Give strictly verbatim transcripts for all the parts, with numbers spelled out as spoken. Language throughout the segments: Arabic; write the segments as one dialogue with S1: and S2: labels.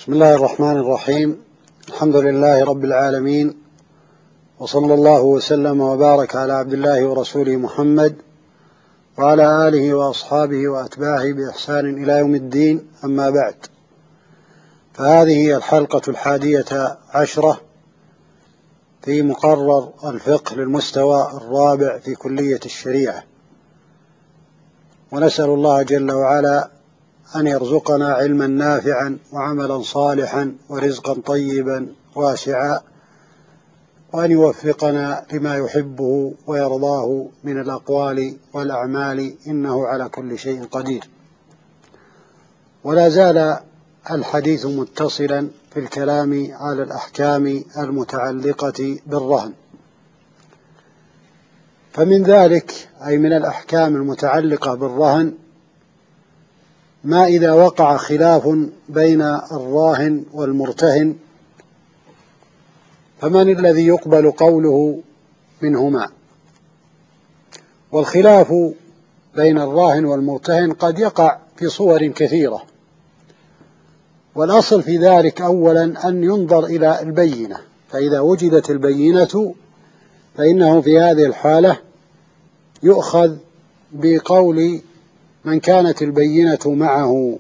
S1: بسم الله الرحمن الرحيم. الحمد لله رب العالمين، وصلى الله وسلم وبارك على عبد الله ورسوله محمد وعلى آله وأصحابه وأتباعه بإحسان إلى يوم الدين. أما بعد، فهذه هي الحلقة الحادية عشرة في مقرر الفقه للمستوى الرابع في كلية الشريعة، ونسأل الله جل وعلا أن يرزقنا علما نافعا وعملا صالحا ورزقا طيبا واسعا، وأن يوفقنا لما يحبه ويرضاه من الأقوال والأعمال، إنه على كل شيء قدير. ولا زال الحديث متصلا في الكلام على الأحكام المتعلقة بالرهن. فمن ذلك، أي من الأحكام المتعلقة بالرهن، ما إذا وقع خلاف بين الراهن والمرتهن، فمن الذي يقبل قوله منهما؟ والخلاف بين الراهن والمرتهن قد يقع في صور كثيرة، والأصل في ذلك أولا أن ينظر إلى البينة، فإذا وجدت البينة فإنه في هذه الحالة يؤخذ بقول من كانت البينة معه،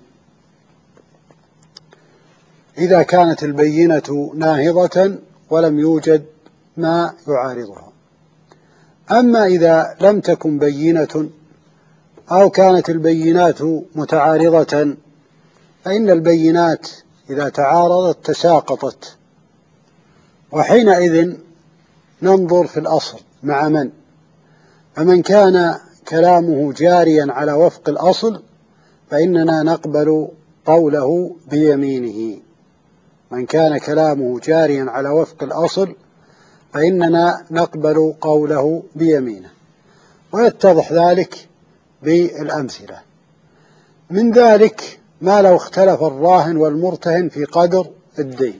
S1: إذا كانت البينة ناهضة ولم يوجد ما يعارضها. أما إذا لم تكن بينة أو كانت البينات متعارضة، فإن البينات إذا تعارضت تساقطت، وحينئذ ننظر في الأصل مع من، فمن كان كلامه جاريا على وفق الأصل فإننا نقبل قوله بيمينه. من كان كلامه جاريا على وفق الأصل فإننا نقبل قوله بيمينه، ويتضح ذلك بالأمثلة. من ذلك ما لو اختلف الراهن والمرتهن في قدر الدين،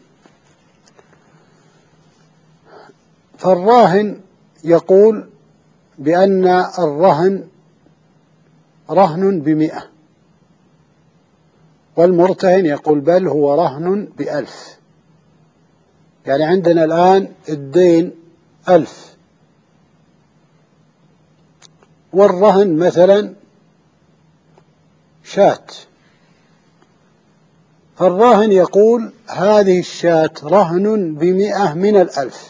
S1: فالراهن يقول بأن الرهن رهن بمئة، والمرتهن يقول بل هو رهن بألف. يعني عندنا الآن الدين ألف، والرهن مثلا شاة، فالراهن يقول هذه الشاة رهن بمئة من الألف،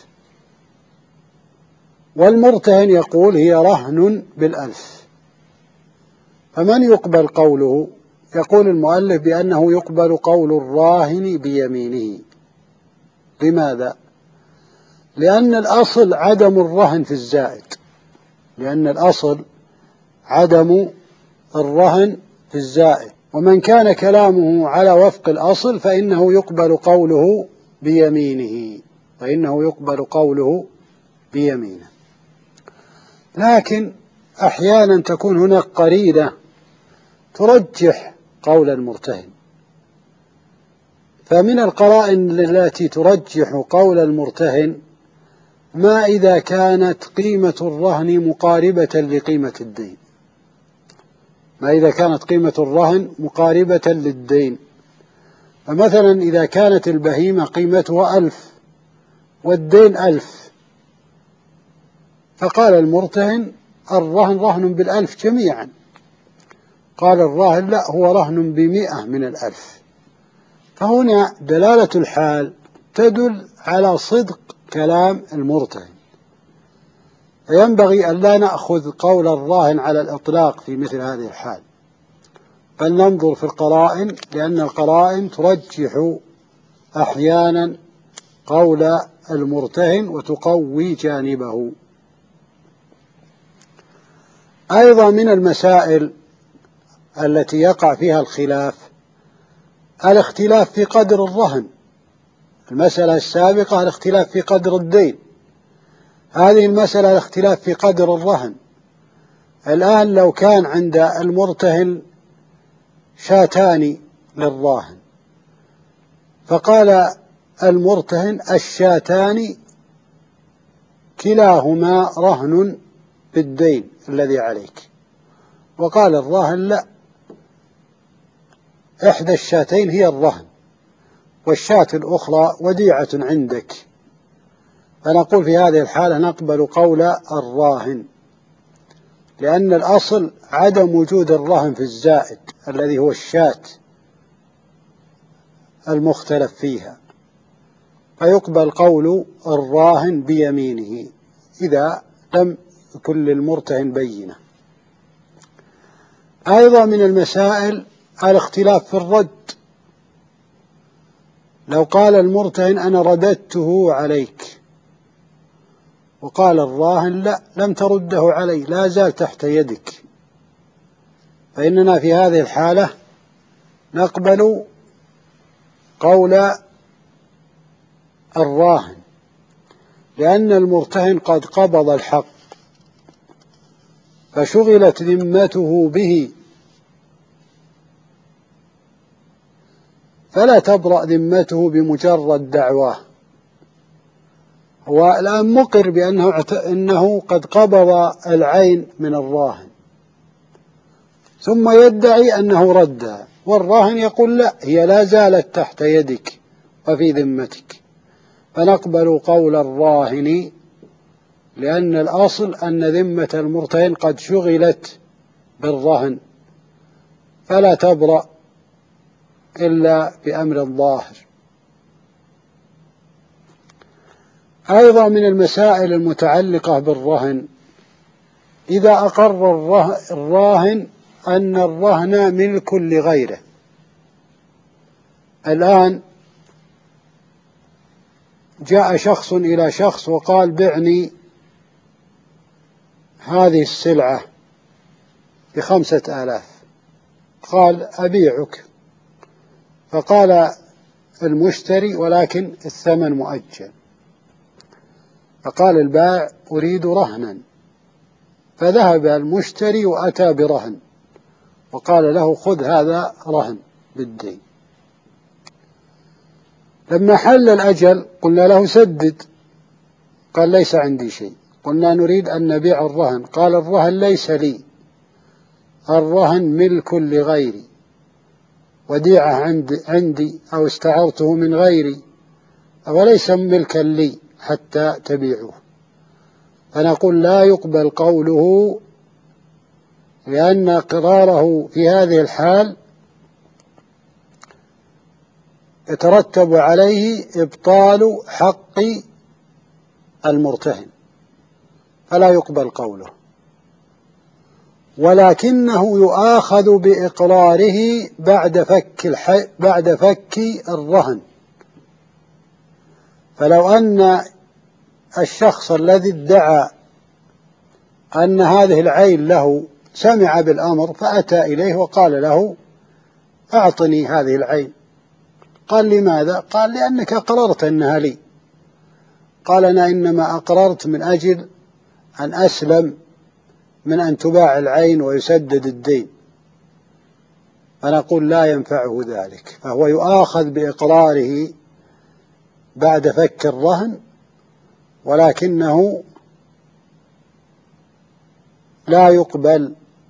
S1: والمرتهن يقول هي رهن بالألف. فمن يقبل قوله؟ يقول المؤلف بأنه يقبل قول الراهن بيمينه. لماذا؟ لأن الأصل عدم الرهن في الزائد، لأن الأصل عدم الرهن في الزائد، ومن كان كلامه على وفق الأصل فإنه يقبل قوله بيمينه، فإنه يقبل قوله بيمينه. لكن أحيانا تكون هناك قرينة ترجح قول المرتهن، فمن القرائن التي ترجح قول المرتهن ما إذا كانت قيمة الرهن مقاربة لقيمة الدين، ما إذا كانت قيمة الرهن مقاربة للدين. فمثلا إذا كانت البهيمة قيمتها ألف والدين ألف، فقال المرتهن الرهن رهن بالألف جميعا، قال الراهن لا، هو رهن بمئة من الألف. فهنا دلالة الحال تدل على صدق كلام المرتهن، فينبغي أن لا نأخذ قول الراهن على الإطلاق في مثل هذه الحال، بل ننظر في القرائن، لأن القرائن ترجح أحيانا قول المرتهن وتقوي جانبه. أيضا من المسائل التي يقع فيها الخلاف الاختلاف في قدر الرهن. المسألة السابقة الاختلاف في قدر الدين، هذه المسألة الاختلاف في قدر الرهن. الآن لو كان عند المرتهن شاتان للراهن، فقال المرتهن الشاتان كلاهما رهن بالدين الذي عليك، وقال الراهن لا، إحدى الشاتين هي الرهن، والشاة الأخرى وديعة عندك، فنقول في هذه الحالة نقبل قول الراهن، لأن الأصل عدم وجود الرهن في الزائد الذي هو الشاة المختلف فيها، فيقبل قول الراهن بيمينه إذا لم يكن للمرتهن بينة. أيضا من المسائل الاختلاف في الرد. لو قال المرتهن أنا رددته عليك، وقال الراهن لا، لم ترده علي، لا زال تحت يدك، فإننا في هذه الحالة نقبل قول الراهن، لأن المرتهن قد قبض الحق فشغلت ذمته به، فلا تبرأ ذمته بمجرد دعواه. هو الآن مقر بأنه إنه قد قبض العين من الراهن، ثم يدعي أنه ردها، والراهن يقول لا، هي لا زالت تحت يدك وفي ذمتك، فنقبل قول الراهن، لأن الأصل أن ذمة المرتهن قد شغلت بالرهن، فلا تبرأ إلا بأمر الظاهر. أيضا من المسائل المتعلقة بالرهن، إذا أقر الراهن أن الرهن ملك لغيره. الآن جاء شخص إلى شخص وقال بعني هذه السلعة بخمسة آلاف، قال أبيعك، فقال المشتري ولكن الثمن مؤجل، فقال البائع أريد رهنا، فذهب المشتري وأتى برهن وقال له خذ هذا رهن بالدين. لما حل الأجل قلنا له سدد، قال ليس عندي شيء. قلنا نريد أن نبيع الرهن، قال الرهن ليس لي، الرهن ملك لغيري، وديعة عندي, عندي أو استعرته من غيري، وليس ملكا لي حتى تبيعه. فنقول لا يقبل قوله، لأن قراره في هذه الحال يترتب عليه إبطال حق المرتهن، فلا يقبل قوله، ولكنه يؤاخذ بإقراره بعد فك الحي بعد فك الرهن. فلو أن الشخص الذي ادعى أن هذه العين له سمع بالأمر فأتى إليه وقال له أعطني هذه العين، قال لماذا؟ قال لأنك أقررت أنها لي. قال أنا إنما أقررت من أجل أن أسلم من أن تباع العين ويسدد الدين، فنقول لا ينفعه ذلك، فهو يؤاخذ بإقراره بعد فك الرهن، ولكنه لا يقبل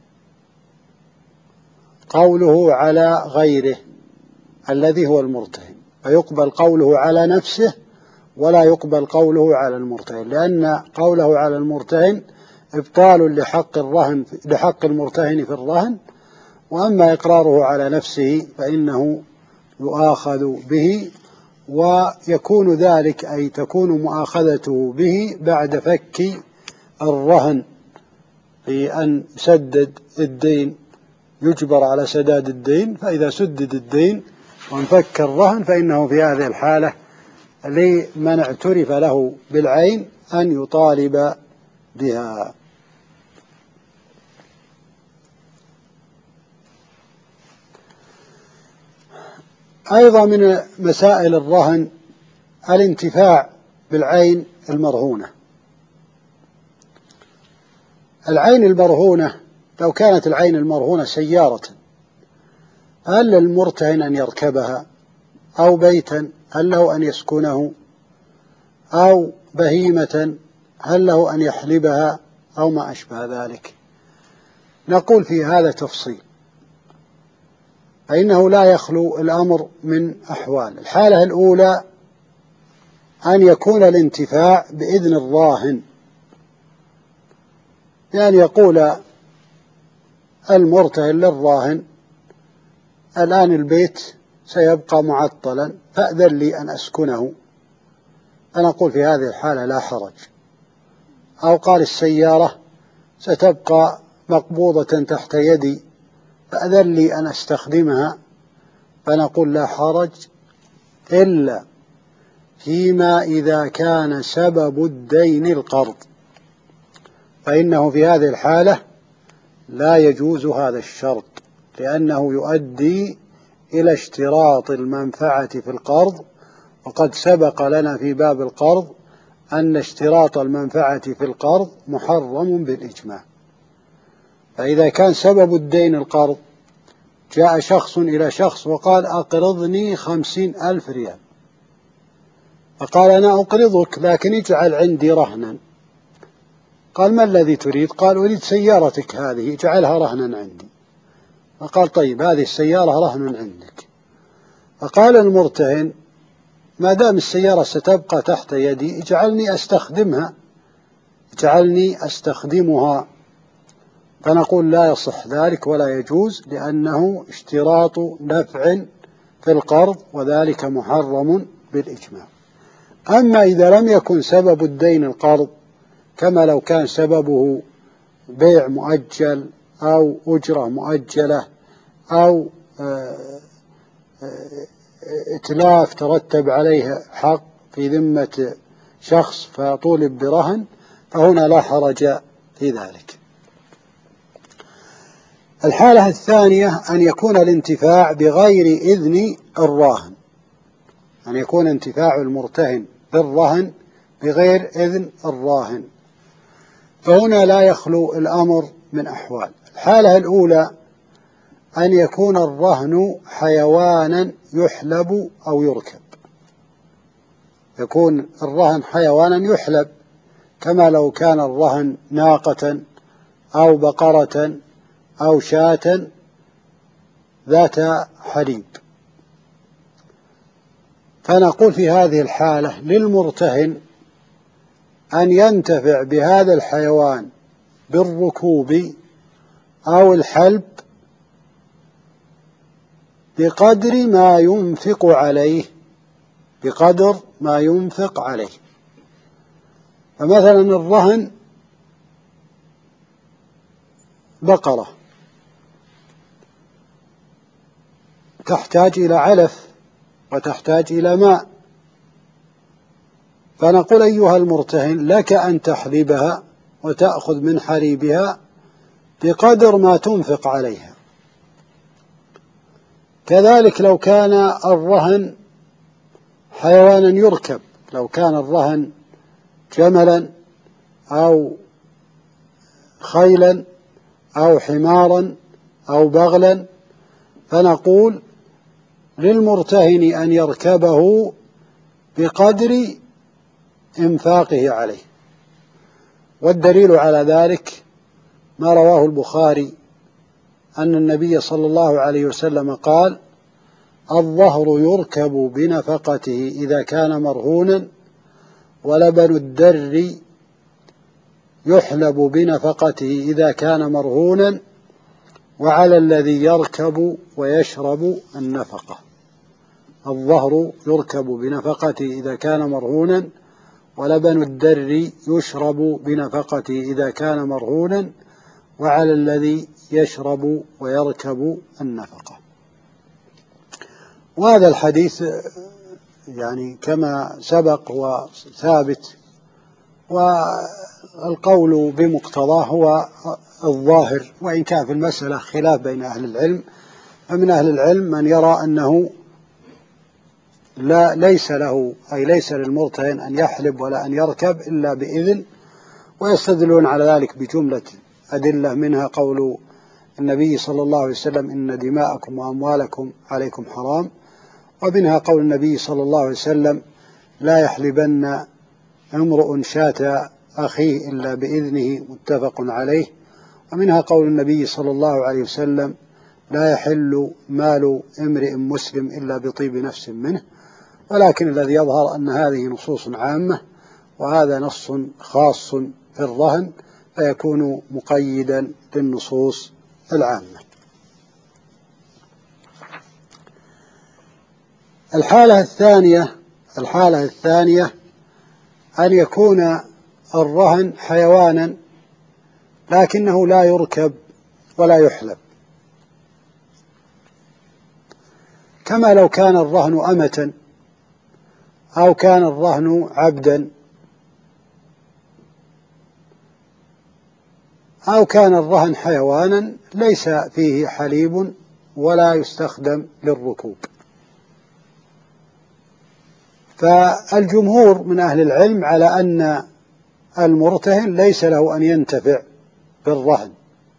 S1: قوله على غيره الذي هو المرتهن، فيقبل قوله على نفسه ولا يقبل قوله على المرتهن، لأن قوله على المرتهن إبطال لحق الرهن لحق المرتهن في الرهن، وأما إقراره على نفسه فإنه يؤاخذ به، ويكون ذلك أي تكون مؤاخذته به بعد فك الرهن، في أن سدد الدين، يجبر على سداد الدين، فإذا سدد الدين وانفك الرهن فإنه في هذه الحالة لمن اعترف له بالعين أن يطالب بها. أيضا من مسائل الرهن الانتفاع بالعين المرهونة. العين المرهونة لو كانت العين المرهونة سيارة، هل للمرتهن أن يركبها؟ أو بيتا هل له أن يسكنه؟ أو بهيمة هل له أن يحلبها؟ أو ما أشبه ذلك. نقول في هذا تفصيل. فإنه لا يخلو الأمر من أحوال. الحالة الأولى أن يكون الانتفاع بإذن الراهن، بأن يقول المرتهن للراهن: الآن البيت سيبقى معطلا فأذن لي أن أسكنه، فنقول في هذه الحالة لا حرج. أو قال: السيارة ستبقى مقبوضة تحت يدي فأذن لي أن أستخدمها، فنقول لا حرج، إلا فيما إذا كان سبب الدين القرض، فإنه في هذه الحالة لا يجوز هذا الشرط، لأنه يؤدي إلى اشتراط المنفعة في القرض، وقد سبق لنا في باب القرض أن اشتراط المنفعة في القرض محرم بالإجماع. فإذا كان سبب الدين القرض، جاء شخص إلى شخص وقال: أقرضني خمسين ألف ريال، فقال: أنا أقرضك لكن اجعل عندي رهنا. قال: ما الذي تريد؟ قال: أريد سيارتك هذه، اجعلها رهنا عندي. فقال: طيب، هذه السيارة رهن عندك. فقال المرتهن: ما دام السيارة ستبقى تحت يدي اجعلني أستخدمها اجعلني أستخدمها فنقول لا يصح ذلك ولا يجوز، لأنه اشتراط نفع في القرض، وذلك محرم بالإجماع. أما إذا لم يكن سبب الدين القرض، كما لو كان سببه بيع مؤجل أو أجرة مؤجلة أو إتلاف ترتب عليه حق في ذمة شخص فطولب برهن، فهنا لا حرج في ذلك. الحالة الثانية أن يكون الانتفاع بغير إذن الراهن، أن يكون انتفاع المرتهن بالرهن بغير إذن الراهن، فهنا لا يخلو الأمر من أحوال. الحالة الأولى أن يكون الرهن حيوانا يحلب أو يركب، يكون الرهن حيوانا يحلب، كما لو كان الرهن ناقة أو بقرة أو شاة ذات حليب، فنقول في هذه الحالة للمرتهن أن ينتفع بهذا الحيوان بالركوب أو الحلب بقدر ما ينفق عليه بقدر ما ينفق عليه. فمثلا الرهن بقرة تحتاج إلى علف وتحتاج إلى ماء، فنقول أيها المرتهن لك أن تحلبها وتأخذ من حليبها بقدر ما تنفق عليها. كذلك لو كان الرهن حيوانا يركب، لو كان الرهن جملا أو خيلا أو حمارا أو بغلا، فنقول للمرتهن أن يركبه بقدر إنفاقه عليه. والدليل على ذلك ما رواه البخاري أن النبي صلى الله عليه وسلم قال: الظهر يركب بنفقته إذا كان مرهونا، ولبن الدر يحلب بنفقته إذا كان مرهونا، وعلى الذي يركب ويشرب النفقة. الظهر يركب بنفقته إذا كان مرهونا، ولبن الدر يشرب بنفقته إذا كان مرهونا، وعلى الذي يشرب ويركب النفقة. وهذا الحديث يعني كما سبق هو ثابت، والقول بمقتضاه هو الظاهر، وإن كان في المسألة خلاف بين أهل العلم. فمن أهل العلم من يرى أنه لا ليس له أي ليس للمرتهن أن يحلب ولا أن يركب إلا بإذن، ويستدلون على ذلك بجملة أدلة، منها قول النبي صلى الله عليه وسلم: إن دماءكم وأموالكم عليكم حرام، ومنها قول النبي صلى الله عليه وسلم: لا يحلبن امرؤ شاة أخيه إلا بإذنه، متفق عليه. ومنها قول النبي صلى الله عليه وسلم: لا يحل مال امرئ مسلم إلا بطيب نفس منه، ولكن الذي يظهر أن هذه نصوص عامة وهذا نص خاص في الرهن، فيكون مقيدا للنصوص العامة. الحالة الثانية الحالة الثانية أن يكون الرهن حيوانا لكنه لا يركب ولا يحلب، كما لو كان الرهن أمة أو كان الرهن عبدا أو كان الرهن حيوانا ليس فيه حليب ولا يستخدم للركوب. فالجمهور من أهل العلم على أن المرتهن ليس له أن ينتفع بالرهن،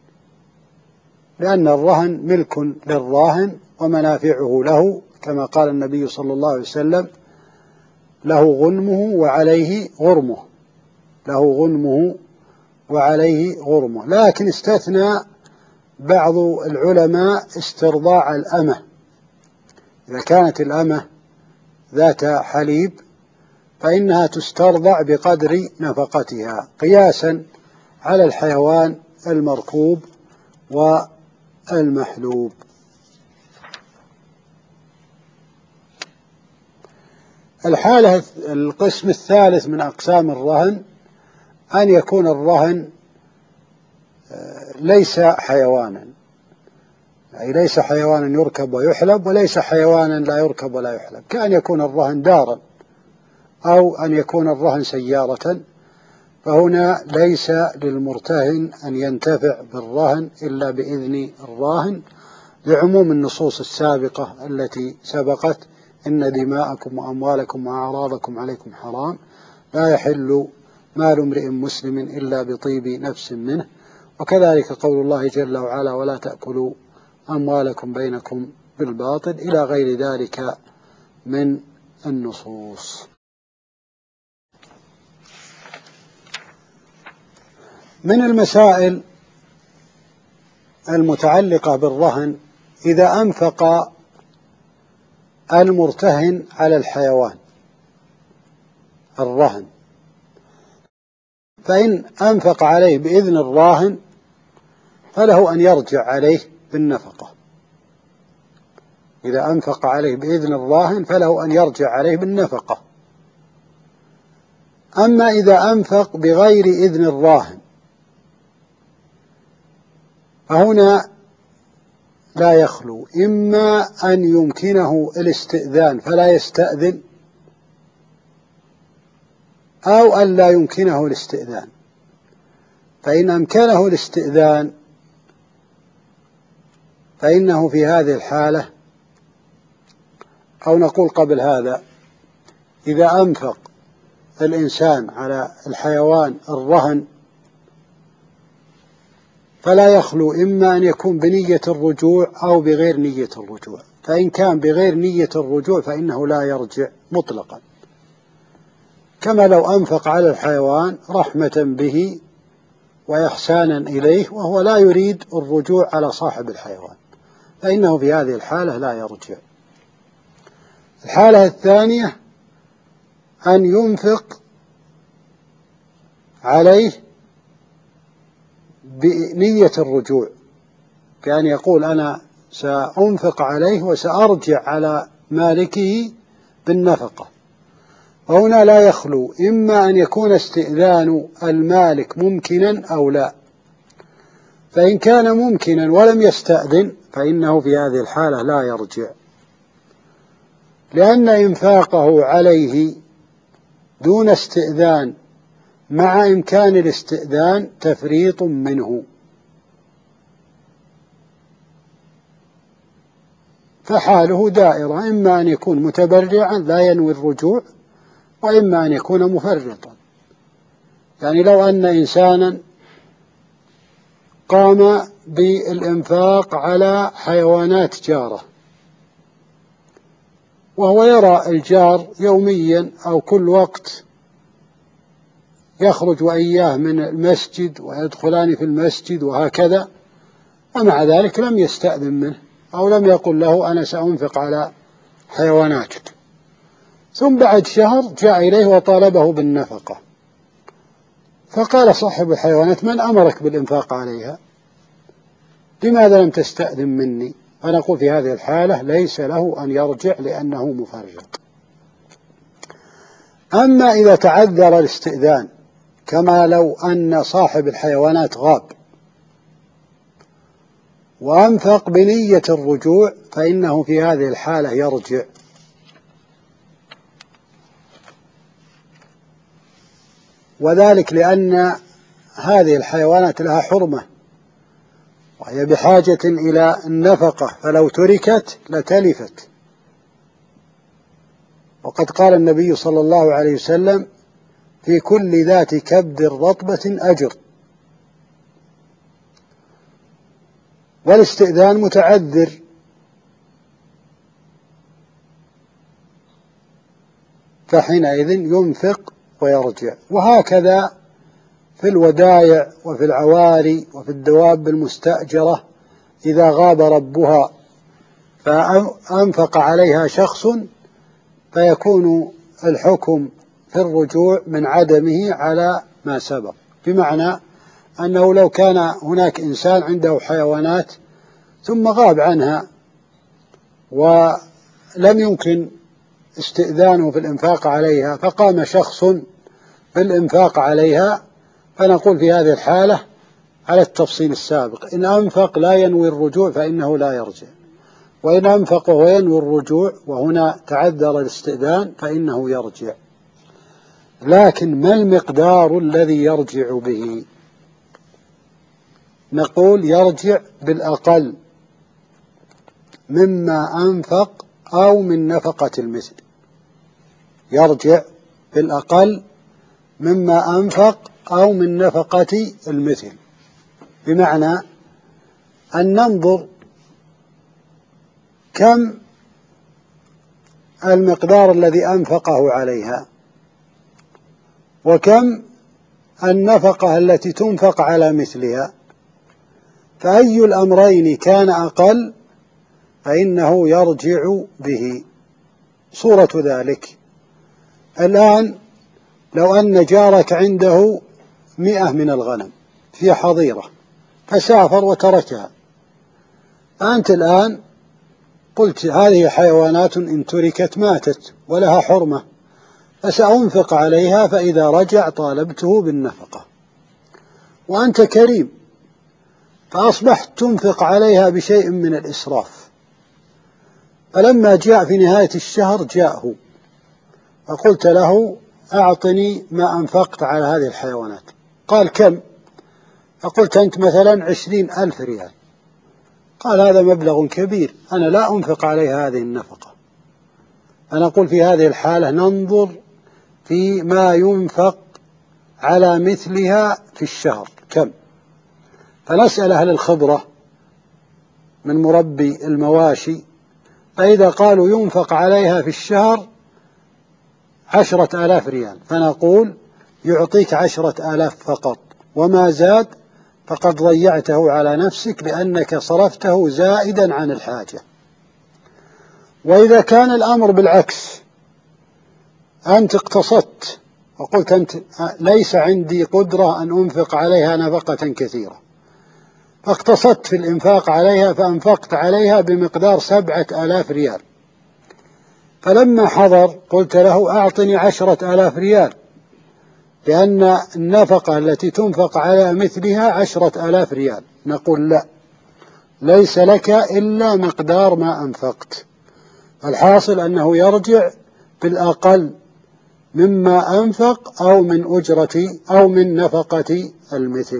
S1: لأن الرهن ملك للراهن ومنافعه له، كما قال النبي صلى الله عليه وسلم: له غنمه وعليه غرمه له غنمه وعليه غرمه. لكن استثنى بعض العلماء استرضاع الأمة، إذا كانت الأمة ذات حليب فإنها تسترضع بقدر نفقتها قياسا على الحيوان المركوب والمحلوب. الحالة القسم الثالث من أقسام الرهن أن يكون الرهن ليس حيوانا، أي ليس حيوانا يركب ويحلب، وليس حيوانا لا يركب ولا يحلب، كأن يكون الرهن دارا أو أن يكون الرهن سيارة، فهنا ليس للمرتهن أن ينتفع بالرهن إلا بإذن الراهن، لعموم النصوص السابقة التي سبقت: إن دماءكم وأموالكم وأعراضكم عليكم حرام، لا يحل مال امرئ مسلم إلا بطيب نفس منه. وكذلك قول الله جل وعلا: ولا تأكلوا أموالكم بينكم بالباطل، إلى غير ذلك من النصوص. من المسائل المتعلقة بالرهن: إذا أنفق المرتهن على الحيوان الرهن، فإن أنفق عليه بإذن الراهن فله أن يرجع عليه بالنفقة. إذا أنفق عليه بإذن الراهن فله أن يرجع عليه بالنفقة. أما إذا أنفق بغير إذن الراهن فهنا لا يخلو، إما أن يمكنه الاستئذان فلا يستأذن، أو أن لا يمكنه الاستئذان. فإن أمكنه الاستئذان فإنه في هذه الحالة، أو نقول قبل هذا: إذا أنفق الإنسان على الحيوان الرهن فلا يخلو إما أن يكون بنية الرجوع أو بغير نية الرجوع. فإن كان بغير نية الرجوع فإنه لا يرجع مطلقا، كما لو أنفق على الحيوان رحمة به وإحسانا إليه وهو لا يريد الرجوع على صاحب الحيوان، فإنه في هذه الحالة لا يرجع. الحالة الثانية أن ينفق عليه بنية الرجوع، كأن يقول: أنا سأنفق عليه وسأرجع على مالكه بالنفقة. وهنا لا يخلو إما أن يكون استئذان المالك ممكنا أو لا. فإن كان ممكنا ولم يستأذن فإنه في هذه الحالة لا يرجع، لأن إنفاقه عليه دون استئذان مع إمكان الاستئذان تفريط منه، فحاله دائرة: إما أن يكون متبرعا لا ينوي الرجوع، وإما أن يكون مفرطا. يعني لو أن إنسانا قام بالإنفاق على حيوانات جاره، وهو يرى الجار يوميا أو كل وقت يخرج وإياه من المسجد ويدخلان في المسجد وهكذا، ومع ذلك لم يستأذن منه أو لم يقل له أنا سأنفق على حيواناتك. ثم بعد شهر جاء إليه وطالبه بالنفقة، فقال صاحب الحيوانات من أمرك بالإنفاق عليها؟ لماذا لم تستأذن مني؟ فنقول في هذه الحالة ليس له أن يرجع لأنه مفرط. أما إذا تعذر الاستئذان كما لو أن صاحب الحيوانات غاب وأنفق بنية الرجوع فإنه في هذه الحالة يرجع، وذلك لأن هذه الحيوانات لها حرمة وهي بحاجة إلى النفقة، فلو تركت لتلفت. وقد قال النبي صلى الله عليه وسلم في كل ذات كبد رطبة أجر. والاستئذان متعذر، فحينئذ ينفق ويرجع. وهكذا في الودائع وفي العواري وفي الدواب المستأجرة إذا غاب ربها فأنفق عليها شخص فيكون الحكم في الرجوع من عدمه على ما سبق، بمعنى أنه لو كان هناك إنسان عنده حيوانات ثم غاب عنها ولم يمكن استئذانه في الإنفاق عليها فقام شخص بالإنفاق عليها، فنقول في هذه الحالة على التفصيل السابق: إن أنفق لا ينوي الرجوع فإنه لا يرجع، وإن أنفق وينوي الرجوع وهنا تعذر الاستئذان فإنه يرجع. لكن ما المقدار الذي يرجع به؟ نقول يرجع بالأقل مما أنفق أو من نفقة المثل. يرجع بالأقل مما أنفق أو من نفقة المثل، بمعنى أن ننظر كم المقدار الذي أنفقه عليها وكم النفقة التي تنفق على مثلها، فأي الأمرين كان أقل فإنه يرجع به. صورة ذلك: الآن لو أن جارك عنده مئة من الغنم في حظيرة فسافر وتركها، أنت الآن قلت هذه حيوانات إن تركت ماتت ولها حرمة فسأنفق عليها، فإذا رجع طالبته بالنفقة، وأنت كريم فأصبحت تنفق عليها بشيء من الإسراف. فلما جاء في نهاية الشهر جاءه فقلت له أعطني ما أنفقت على هذه الحيوانات. قال كم؟ فقلت أنت مثلا عشرين ألف ريال. قال هذا مبلغ كبير، أنا لا أنفق عليها هذه النفقة. فنقول في هذه الحالة ننظر في ما ينفق على مثلها في الشهر كم، فنسأل أهل الخبرة من مربي المواشي، فإذا قالوا ينفق عليها في الشهر عشرة آلاف ريال فنقول يعطيك عشرة آلاف فقط، وما زاد فقد ضيعته على نفسك لأنك صرفته زائدا عن الحاجة. وإذا كان الأمر بالعكس، أنت اقتصدت وقلت أنت ليس عندي قدرة أن أنفق عليها نفقة كثيرة، فاقتصدت في الإنفاق عليها فأنفقت عليها بمقدار سبعة آلاف ريال، فلما حضر قلت له أعطني عشرة آلاف ريال، لأن النفقة التي تنفق على مثلها عشرة آلاف ريال. نقول لا، ليس لك إلا مقدار ما أنفقت. الحاصل أنه يرجع بالأقل مما أنفق أو من أجرة أو من نفقة المثل.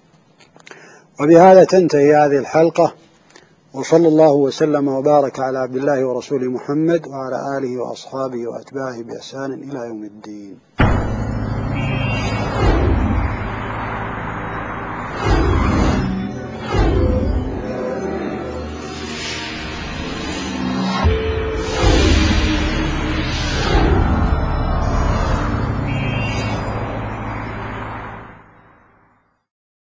S1: وبهذا تنتهي هذه الحلقة، وصلى الله وسلم وبارك على عبد الله ورسوله محمد وعلى آله وأصحابه وأتباعه بإحسان إلى يوم الدين.